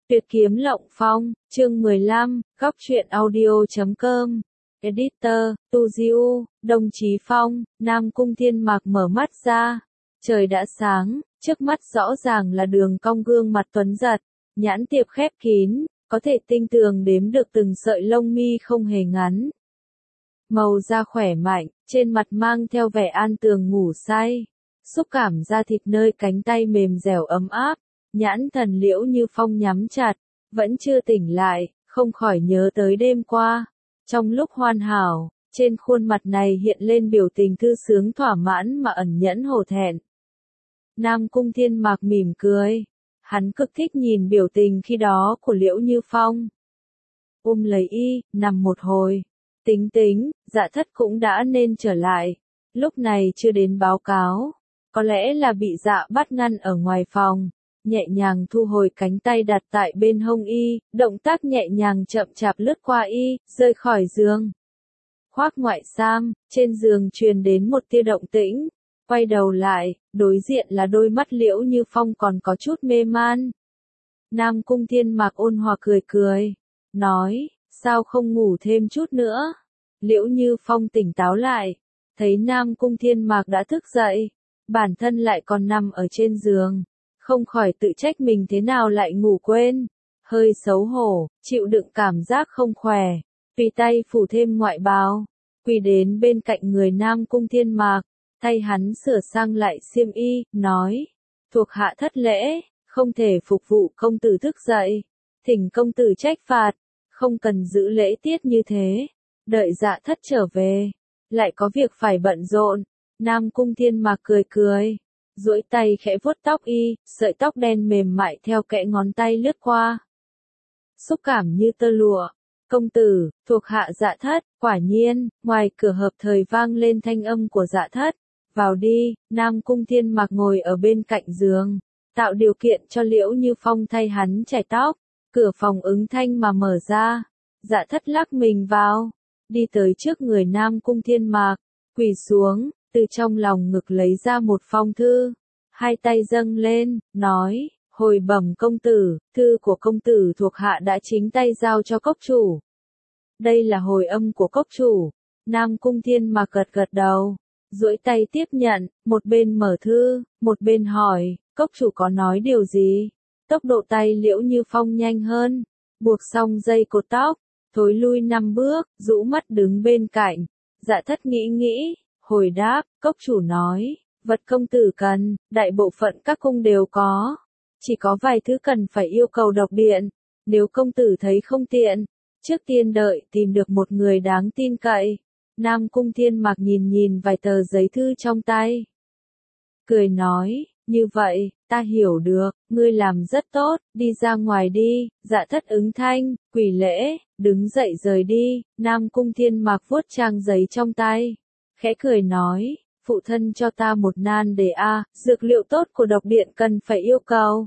Tuyệt kiếm Lộng Phong, chương 15, góc truyện audio.com. Editor, Tu Diu, Đồng Chí Phong, Nam Cung Thiên Mạc mở mắt ra. Trời đã sáng, trước mắt rõ ràng là đường cong gương mặt tuấn giật, nhãn tiệp khép kín, có thể tinh tường đếm được từng sợi lông mi không hề ngắn. Màu da khỏe mạnh, trên mặt mang theo vẻ an tường ngủ say. Xúc cảm da thịt nơi cánh tay mềm dẻo ấm áp. Nhãn thần Liễu Như Phong nhắm chặt, vẫn chưa tỉnh lại, không khỏi nhớ tới đêm qua. Trong lúc hoàn hảo, trên khuôn mặt này hiện lên biểu tình thư sướng thỏa mãn mà ẩn nhẫn hổ thẹn. Nam Cung Thiên Mạc mỉm cười. Hắn cực thích nhìn biểu tình khi đó của Liễu Như Phong. Ôm lấy y, nằm một hồi. Tính, Dạ Thất cũng đã nên trở lại. Lúc này chưa đến báo cáo. Có lẽ là bị Dạ bắt ngăn ở ngoài phòng. Nhẹ nhàng thu hồi cánh tay đặt tại bên hông y, động tác nhẹ nhàng chậm chạp lướt qua y, rời khỏi giường. Khoác ngoại sam, trên giường truyền đến một tia động tĩnh, quay đầu lại, đối diện là đôi mắt Liễu Như Phong còn có chút mê man. Nam Cung Thiên Mạc ôn hòa cười, nói, sao không ngủ thêm chút nữa? Liễu Như Phong tỉnh táo lại, thấy Nam Cung Thiên Mạc đã thức dậy, bản thân lại còn nằm ở trên giường. Không khỏi tự trách mình thế nào lại ngủ quên, hơi xấu hổ, chịu đựng cảm giác không khỏe, tùy tay phủ thêm ngoại bào, quỳ đến bên cạnh người Nam Cung Thiên Mạc, thay hắn sửa sang lại xiêm y, nói, thuộc hạ thất lễ, không thể phục vụ công tử thức dậy, thỉnh công tử trách phạt, không cần giữ lễ tiết như thế, đợi Dạ Thất trở về, lại có việc phải bận rộn. Nam Cung Thiên Mạc cười. Duỗi tay khẽ vuốt tóc y, sợi tóc đen mềm mại theo kẽ ngón tay lướt qua. Xúc cảm như tơ lụa. Công tử, thuộc hạ Dạ Thất, quả nhiên, ngoài cửa hợp thời vang lên thanh âm của Dạ Thất. Vào đi, Nam Cung Thiên Mạc ngồi ở bên cạnh giường, tạo điều kiện cho Liễu Như Phong thay hắn chải tóc. Cửa phòng ứng thanh mà mở ra. Dạ Thất lắc mình vào, đi tới trước người Nam Cung Thiên Mạc, quỳ xuống. Từ trong lòng ngực lấy ra một phong thư, hai tay dâng lên, nói, hồi bẩm công tử, thư của công tử thuộc hạ đã chính tay giao cho cốc chủ. Đây là hồi âm của cốc chủ. Nam Cung Thiên Mạc gật đầu, duỗi tay tiếp nhận, một bên mở thư, một bên hỏi, cốc chủ có nói điều gì? Tốc độ tay Liễu Như Phong nhanh hơn, buộc xong dây cột tóc, thối lui 5 bước, rũ mắt đứng bên cạnh. Dạ Thất nghĩ. Hồi đáp, cốc chủ nói, vật công tử cần, đại bộ phận các cung đều có. Chỉ có vài thứ cần phải yêu cầu độc điện. Nếu công tử thấy không tiện, trước tiên đợi tìm được một người đáng tin cậy. Nam Cung Thiên Mạc nhìn vài tờ giấy thư trong tay. Cười nói, như vậy, ta hiểu được, ngươi làm rất tốt, đi ra ngoài đi. Dạ Thất ứng thanh, quỳ lễ, đứng dậy rời đi. Nam Cung Thiên Mạc vuốt trang giấy trong tay. Khẽ cười nói, phụ thân cho ta một nan đề dược liệu tốt của độc điện cần phải yêu cầu.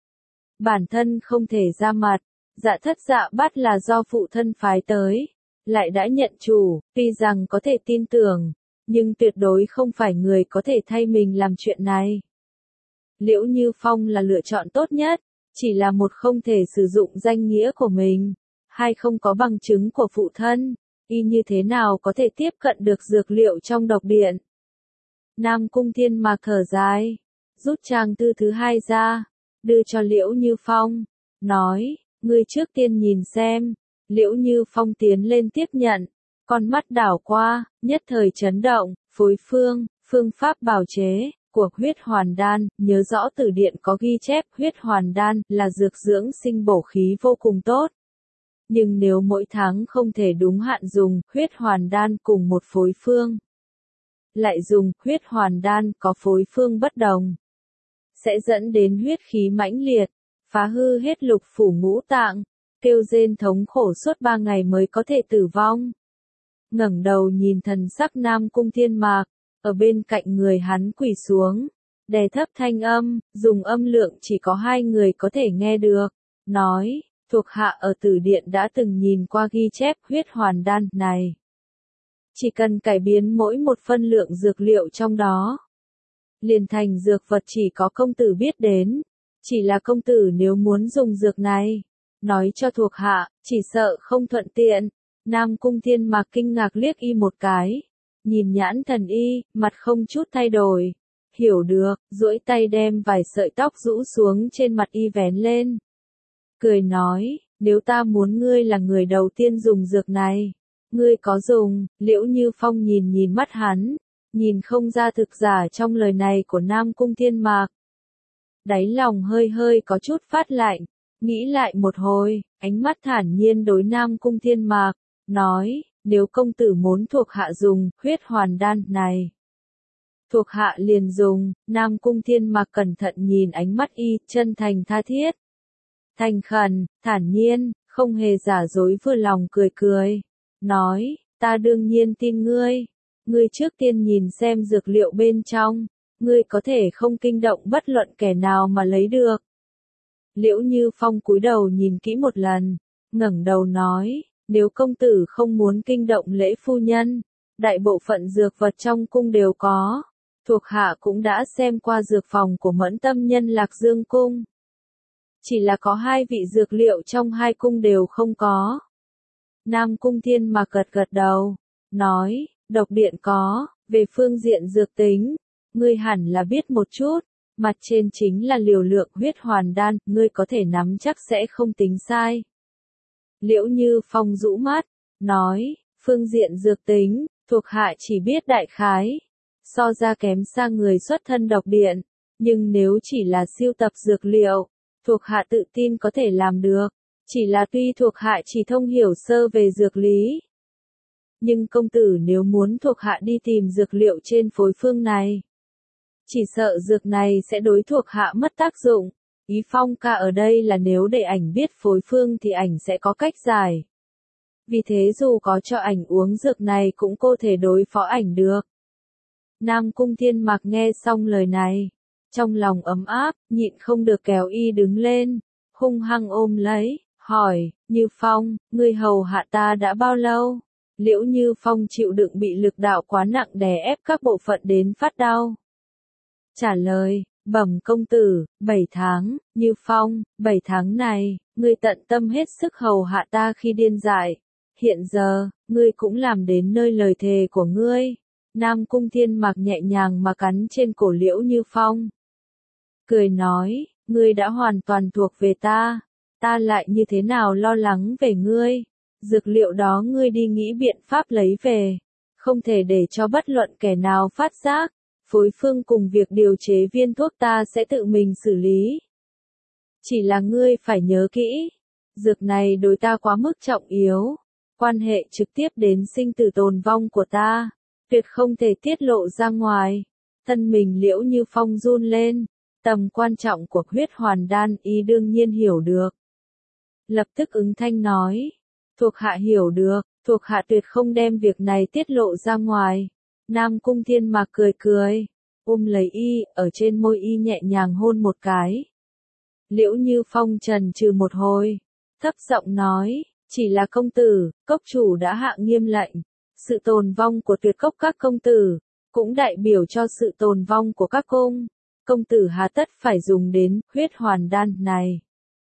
Bản thân không thể ra mặt, Dạ Thất Dạ bắt là do phụ thân phái tới, lại đã nhận chủ, tuy rằng có thể tin tưởng, nhưng tuyệt đối không phải người có thể thay mình làm chuyện này. Liễu Như Phong là lựa chọn tốt nhất, chỉ là một không thể sử dụng danh nghĩa của mình, hai không có bằng chứng của phụ thân. Y như thế nào có thể tiếp cận được dược liệu trong độc điện? Nam Cung Thiên Mạc thở dài, rút trang thư thứ hai ra, đưa cho Liễu Như Phong, nói, ngươi trước tiên nhìn xem. Liễu Như Phong tiến lên tiếp nhận, con mắt đảo qua, nhất thời chấn động, phối phương pháp bào chế của huyết hoàn đan, nhớ rõ từ điển có ghi chép huyết hoàn đan là dược dưỡng sinh bổ khí vô cùng tốt. Nhưng nếu mỗi tháng không thể đúng hạn dùng huyết hoàn đan cùng một phối phương, lại dùng huyết hoàn đan có phối phương bất đồng, sẽ dẫn đến huyết khí mãnh liệt, phá hư hết lục phủ ngũ tạng, kêu rên thống khổ suốt 3 ngày mới có thể tử vong. Ngẩng đầu nhìn thần sắc Nam Cung Thiên Mạc, ở bên cạnh người hắn quỳ xuống, đè thấp thanh âm, dùng âm lượng chỉ có 2 người có thể nghe được, nói, thuộc hạ ở Tử Điện đã từng nhìn qua ghi chép huyết hoàn đan này. Chỉ cần cải biến mỗi một phân lượng dược liệu trong đó, liền thành dược vật chỉ có công tử biết đến. Chỉ là công tử nếu muốn dùng dược này, nói cho thuộc hạ, chỉ sợ không thuận tiện. Nam Cung Thiên Mạc kinh ngạc liếc y một cái, nhìn nhãn thần y, mặt không chút thay đổi. Hiểu được, duỗi tay đem vài sợi tóc rũ xuống trên mặt y vén lên. Cười nói, nếu ta muốn ngươi là người đầu tiên dùng dược này, ngươi có dùng. Liễu Như Phong nhìn mắt hắn, nhìn không ra thực giả trong lời này của Nam Cung Thiên Mạc. Đáy lòng hơi có chút phát lạnh, nghĩ lại một hồi, ánh mắt thản nhiên đối Nam Cung Thiên Mạc, nói, nếu công tử muốn thuộc hạ dùng huyết hoàn đan này, thuộc hạ liền dùng. Nam Cung Thiên Mạc cẩn thận nhìn ánh mắt y, chân thành tha thiết, thành khẩn, thản nhiên, không hề giả dối, vừa lòng cười, nói, ta đương nhiên tin ngươi. Ngươi trước tiên nhìn xem dược liệu bên trong, ngươi có thể không kinh động bất luận kẻ nào mà lấy được. Liễu Như Phong cúi đầu nhìn kỹ một lần, ngẩng đầu nói, nếu công tử không muốn kinh động lễ phu nhân, đại bộ phận dược vật trong cung đều có. Thuộc hạ cũng đã xem qua dược phòng của Mẫn Tâm Nhân Lạc Dương cung. Chỉ là có 2 vị dược liệu trong 2 cung đều không có. Nam Cung Thiên Mạc gật đầu, nói, độc điện có, về phương diện dược tính, ngươi hẳn là biết một chút, mặt trên chính là liều lượng huyết hoàn đan, ngươi có thể nắm chắc sẽ không tính sai. Liễu Như Phong rũ mắt, nói, phương diện dược tính, thuộc hạ chỉ biết đại khái, so ra kém xa người xuất thân độc điện, nhưng nếu chỉ là siêu tập dược liệu, thuộc hạ tự tin có thể làm được, chỉ là tuy thuộc hạ chỉ thông hiểu sơ về dược lý. Nhưng công tử nếu muốn thuộc hạ đi tìm dược liệu trên phối phương này, chỉ sợ dược này sẽ đối thuộc hạ mất tác dụng. Ý Phong ca ở đây là nếu để ảnh biết phối phương thì ảnh sẽ có cách giải. Vì thế dù có cho ảnh uống dược này cũng có thể đối phó ảnh được. Nam Cung Thiên Mạc nghe xong lời này, trong lòng ấm áp, nhịn không được kéo y đứng lên, hung hăng ôm lấy, hỏi, Như Phong, ngươi hầu hạ ta đã bao lâu? Liễu Như Phong chịu đựng bị lực đạo quá nặng đè ép các bộ phận đến phát đau. Trả lời, bẩm công tử, 7 tháng. Như Phong, 7 tháng này, ngươi tận tâm hết sức hầu hạ ta khi điên dại. Hiện giờ, ngươi cũng làm đến nơi lời thề của ngươi. Nam Cung Thiên Mạc nhẹ nhàng mà cắn trên cổ Liễu Như Phong. Cười nói, ngươi đã hoàn toàn thuộc về ta. Ta lại như thế nào lo lắng về ngươi. Dược liệu đó ngươi đi nghĩ biện pháp lấy về. Không thể để cho bất luận kẻ nào phát giác. Phối phương cùng việc điều chế viên thuốc ta sẽ tự mình xử lý. Chỉ là ngươi phải nhớ kỹ. Dược này đối ta quá mức trọng yếu. Quan hệ trực tiếp đến sinh tử tồn vong của ta. Tuyệt không thể tiết lộ ra ngoài. Thân mình Liễu Như Phong run lên. Tầm quan trọng của huyết hoàn đan y đương nhiên hiểu được. Lập tức ứng thanh nói. Thuộc hạ hiểu được, thuộc hạ tuyệt không đem việc này tiết lộ ra ngoài. Nam Cung Thiên Mạc cười, ôm lấy y, ở trên môi y nhẹ nhàng hôn một cái. Liễu Như Phong trần trừ một hồi, thấp giọng nói, chỉ là công tử, cốc chủ đã hạ nghiêm lệnh, sự tồn vong của tuyệt cốc các công tử, cũng đại biểu cho sự tồn vong của các cung, công tử hà tất phải dùng đến huyết hoàn đan này.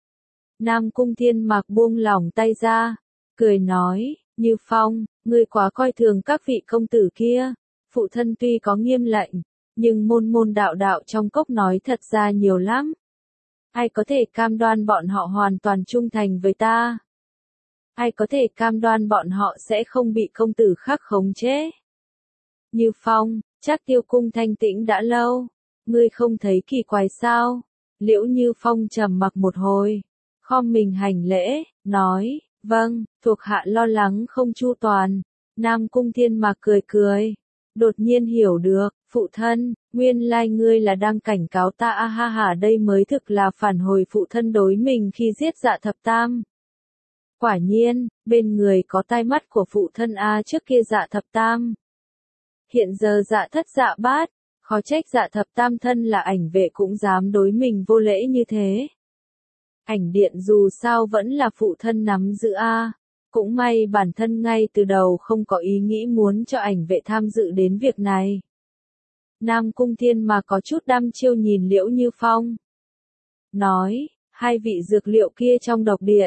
Nam Cung Thiên Mạc buông lỏng tay ra, cười nói, Như Phong, ngươi quá coi thường các vị công tử kia. Phụ thân tuy có nghiêm lệnh, nhưng môn đạo trong cốc nói thật ra nhiều lắm. Ai có thể cam đoan bọn họ hoàn toàn trung thành với ta? Ai có thể cam đoan bọn họ sẽ không bị công tử khác khống chế? Như Phong, chắc Tiêu cung thanh tĩnh đã lâu, ngươi không thấy kỳ quái sao? Liễu Như Phong trầm mặc một hồi, khom mình hành lễ, nói, vâng, thuộc hạ lo lắng không chu toàn. Nam Cung Thiên Mạc cười. Đột nhiên hiểu được, phụ thân, nguyên lai ngươi là đang cảnh cáo ta ha đây mới thực là phản hồi phụ thân đối mình khi giết Dạ Thập Tam. Quả nhiên, bên người có tai mắt của phụ thân trước kia Dạ Thập Tam. Hiện giờ Dạ Thất Dạ Bát, khó trách Dạ Thập Tam thân là ảnh vệ cũng dám đối mình vô lễ như thế. Ảnh điện dù sao vẫn là phụ thân nắm giữ Cũng may bản thân ngay từ đầu không có ý nghĩ muốn cho ảnh vệ tham dự đến việc này. Nam Cung Thiên mà có chút đăm chiêu nhìn Liễu Như Phong. Nói, 2 vị dược liệu kia trong độc điện,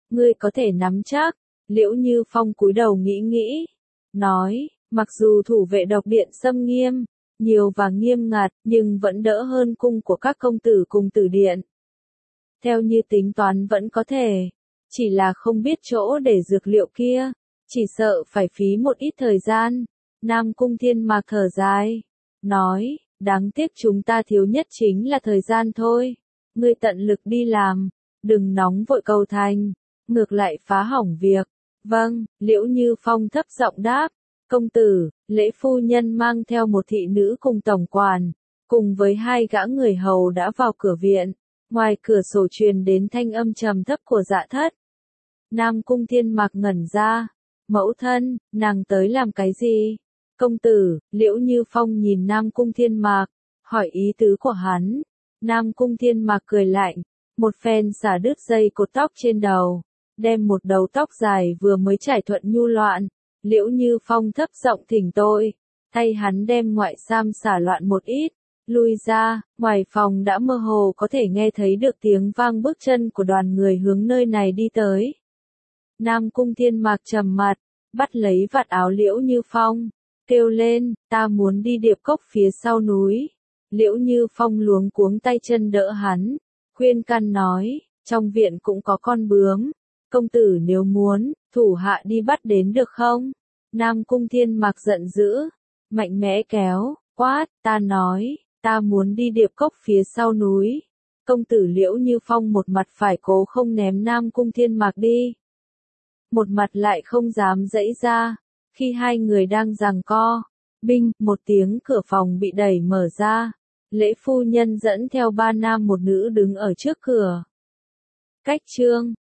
Ngươi có thể nắm chắc. Liễu Như Phong cúi đầu nghĩ nghĩ. Nói, mặc dù thủ vệ độc điện xâm nghiêm, nhiều và nghiêm ngặt, nhưng vẫn đỡ hơn cung của các công tử cùng tử điện. Theo như tính toán vẫn có thể. Chỉ là không biết chỗ để dược liệu kia. Chỉ sợ phải phí một ít thời gian. Nam Cung Thiên Mạc thở dài. Nói, đáng tiếc chúng ta thiếu nhất chính là thời gian thôi. Ngươi tận lực đi làm. Đừng nóng vội cầu thành. Ngược lại phá hỏng việc. Vâng, Liễu Như Phong thấp giọng đáp. Công tử, lễ phu nhân mang theo một thị nữ cùng tổng quản. Cùng với hai gã người hầu đã vào cửa viện. Ngoài cửa sổ truyền đến thanh âm trầm thấp của Dạ Thất. Nam Cung Thiên Mạc ngẩn ra. Mẫu thân, nàng tới làm cái gì? Công tử, Liễu Như Phong nhìn Nam Cung Thiên Mạc, hỏi ý tứ của hắn. Nam Cung Thiên Mạc cười lạnh, một phen xả đứt dây cột tóc trên đầu, đem một đầu tóc dài vừa mới trải thuận nhu loạn. Liễu Như Phong thấp giọng thỉnh tội, tay hắn đem ngoại sam xả loạn một ít, lui ra, ngoài phòng đã mơ hồ có thể nghe thấy được tiếng vang bước chân của đoàn người hướng nơi này đi tới. Nam Cung Thiên Mạc trầm mặt, bắt lấy vạt áo Liễu Như Phong, kêu lên, ta muốn đi Điệp Cốc phía sau núi. Liễu Như Phong luống cuống tay chân đỡ hắn, khuyên can nói, trong viện cũng có con bướm, công tử nếu muốn, thủ hạ đi bắt đến được không? Nam Cung Thiên Mạc giận dữ, mạnh mẽ kéo, quát, ta nói, ta muốn đi Điệp Cốc phía sau núi. Công tử Liễu Như Phong một mặt phải cố không ném Nam Cung Thiên Mạc đi, một mặt lại không dám giãy ra. Khi hai người đang giằng co, binh, một tiếng cửa phòng bị đẩy mở ra. Lễ phu nhân dẫn theo ba nam một nữ đứng ở trước cửa. Cách chương